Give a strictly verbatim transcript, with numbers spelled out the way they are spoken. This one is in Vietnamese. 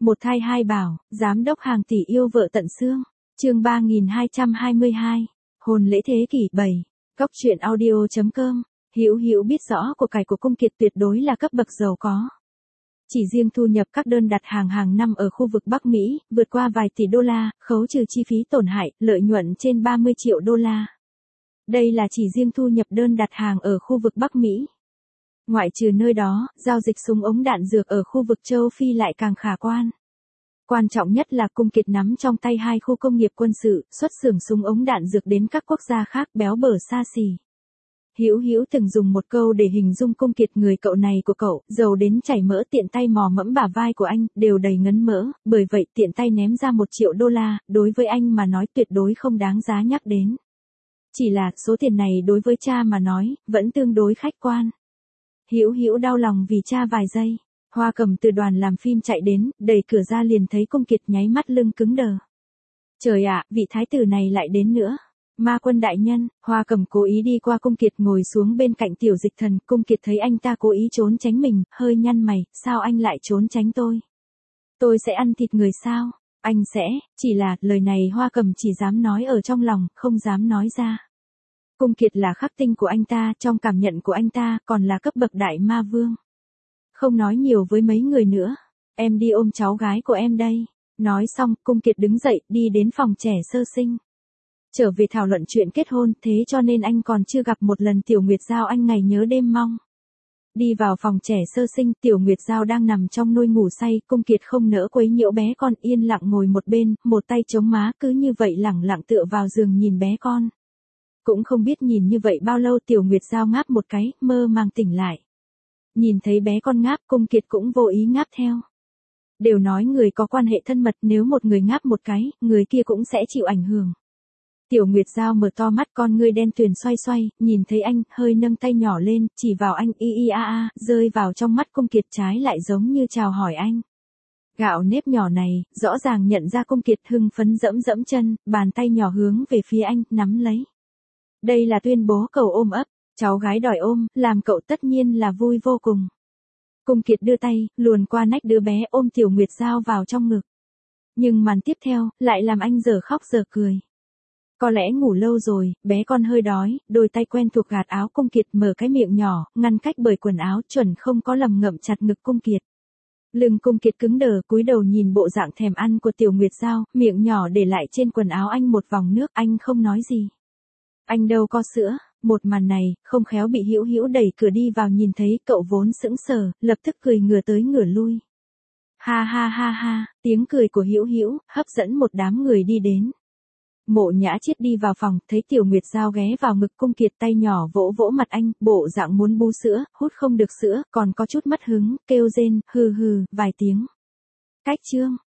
Một thai hai bảo, giám đốc hàng tỷ yêu vợ tận xương. Chương ba nghìn hai trăm hai mươi hai. Hôn lễ thế kỷ bảy. Góc truyện audio chấm com. Hữu Hữu biết rõ của cải của Cung Kiệt tuyệt đối là cấp bậc giàu có. Chỉ riêng thu nhập các đơn đặt hàng hàng năm ở khu vực Bắc Mỹ, vượt qua vài tỷ đô la, khấu trừ chi phí tổn hại, lợi nhuận trên ba mươi triệu đô la. Đây là chỉ riêng thu nhập đơn đặt hàng ở khu vực Bắc Mỹ. Ngoại trừ nơi đó, giao dịch súng ống đạn dược ở khu vực châu Phi lại càng khả quan. Quan trọng nhất là Cung Kiệt nắm trong tay hai khu công nghiệp quân sự, xuất xưởng súng ống đạn dược đến các quốc gia khác, béo bở xa xỉ. Hữu Hữu từng dùng một câu để hình dung Cung Kiệt, người cậu này của cậu, giàu đến chảy mỡ, tiện tay mò mẫm bả vai của anh, đều đầy ngấn mỡ, bởi vậy tiện tay ném ra một triệu đô la, đối với anh mà nói tuyệt đối không đáng giá nhắc đến. Chỉ là, số tiền này đối với cha mà nói, vẫn tương đối khách quan. Hữu Hữu đau lòng vì cha vài giây. Hoa Cầm từ đoàn làm phim chạy đến, đẩy cửa ra liền thấy Cung Kiệt, nháy mắt lưng cứng đờ. Trời ạ, vị thái tử này lại đến nữa. Ma Quân đại nhân. Hoa Cầm cố ý đi qua Cung Kiệt, ngồi xuống bên cạnh Tiểu Dịch Thần. Cung Kiệt thấy anh ta cố ý trốn tránh mình, hơi nhăn mày, sao anh lại trốn tránh tôi? Tôi sẽ ăn thịt người sao? Anh sẽ, chỉ là, lời này Hoa Cầm chỉ dám nói ở trong lòng, không dám nói ra. Cung Kiệt là khắc tinh của anh ta, trong cảm nhận của anh ta, còn là cấp bậc đại ma vương. Không nói nhiều với mấy người nữa. Em đi ôm cháu gái của em đây. Nói xong, Cung Kiệt đứng dậy, đi đến phòng trẻ sơ sinh. Trở về thảo luận chuyện kết hôn, thế cho nên anh còn chưa gặp một lần Tiểu Nguyệt Giao, anh ngày nhớ đêm mong. Đi vào phòng trẻ sơ sinh, Tiểu Nguyệt Giao đang nằm trong nôi ngủ say, Cung Kiệt không nỡ quấy nhiễu bé con, yên lặng ngồi một bên, một tay chống má, cứ như vậy lẳng lặng tựa vào giường nhìn bé con. Cũng không biết nhìn như vậy bao lâu, Tiểu Nguyệt Giao ngáp một cái, mơ màng tỉnh lại. Nhìn thấy bé con ngáp, Cung Kiệt cũng vô ý ngáp theo. Đều nói người có quan hệ thân mật, nếu một người ngáp một cái, người kia cũng sẽ chịu ảnh hưởng. Tiểu Nguyệt Giao mở to mắt, con ngươi đen tuyền xoay xoay, nhìn thấy anh, hơi nâng tay nhỏ lên, chỉ vào anh, y y a a, rơi vào trong mắt Cung Kiệt, trái lại giống như chào hỏi anh. Gạo nếp nhỏ này, rõ ràng nhận ra Cung Kiệt, hưng phấn dẫm dẫm chân, bàn tay nhỏ hướng về phía anh, nắm lấy. Đây là tuyên bố cầu ôm ấp, cháu gái đòi ôm, làm cậu tất nhiên là vui vô cùng. Cung Kiệt đưa tay, luồn qua nách đứa bé, ôm Tiểu Nguyệt Giao vào trong ngực. Nhưng màn tiếp theo, lại làm anh giờ khóc giờ cười. Có lẽ ngủ lâu rồi, bé con hơi đói, đôi tay quen thuộc gạt áo Cung Kiệt, mở cái miệng nhỏ, ngăn cách bởi quần áo, chuẩn không có lầm ngậm chặt ngực Cung Kiệt. Lưng Cung Kiệt cứng đờ, cúi đầu nhìn bộ dạng thèm ăn của Tiểu Nguyệt Giao, miệng nhỏ để lại trên quần áo anh một vòng nước, anh không nói gì. Anh đâu có sữa. Một màn này, không khéo bị Hữu Hữu đẩy cửa đi vào, nhìn thấy, cậu vốn sững sờ, lập tức cười ngửa tới ngửa lui. Ha ha ha ha, tiếng cười của Hữu Hữu hấp dẫn một đám người đi đến. Mộ Nhã Chiết đi vào phòng, thấy Tiểu Nguyệt Giao ghé vào ngực Cung Kiệt, tay nhỏ vỗ vỗ mặt anh, bộ dạng muốn bú sữa, hút không được sữa, còn có chút mất hứng, kêu rên, hừ hừ, vài tiếng. Cách chương.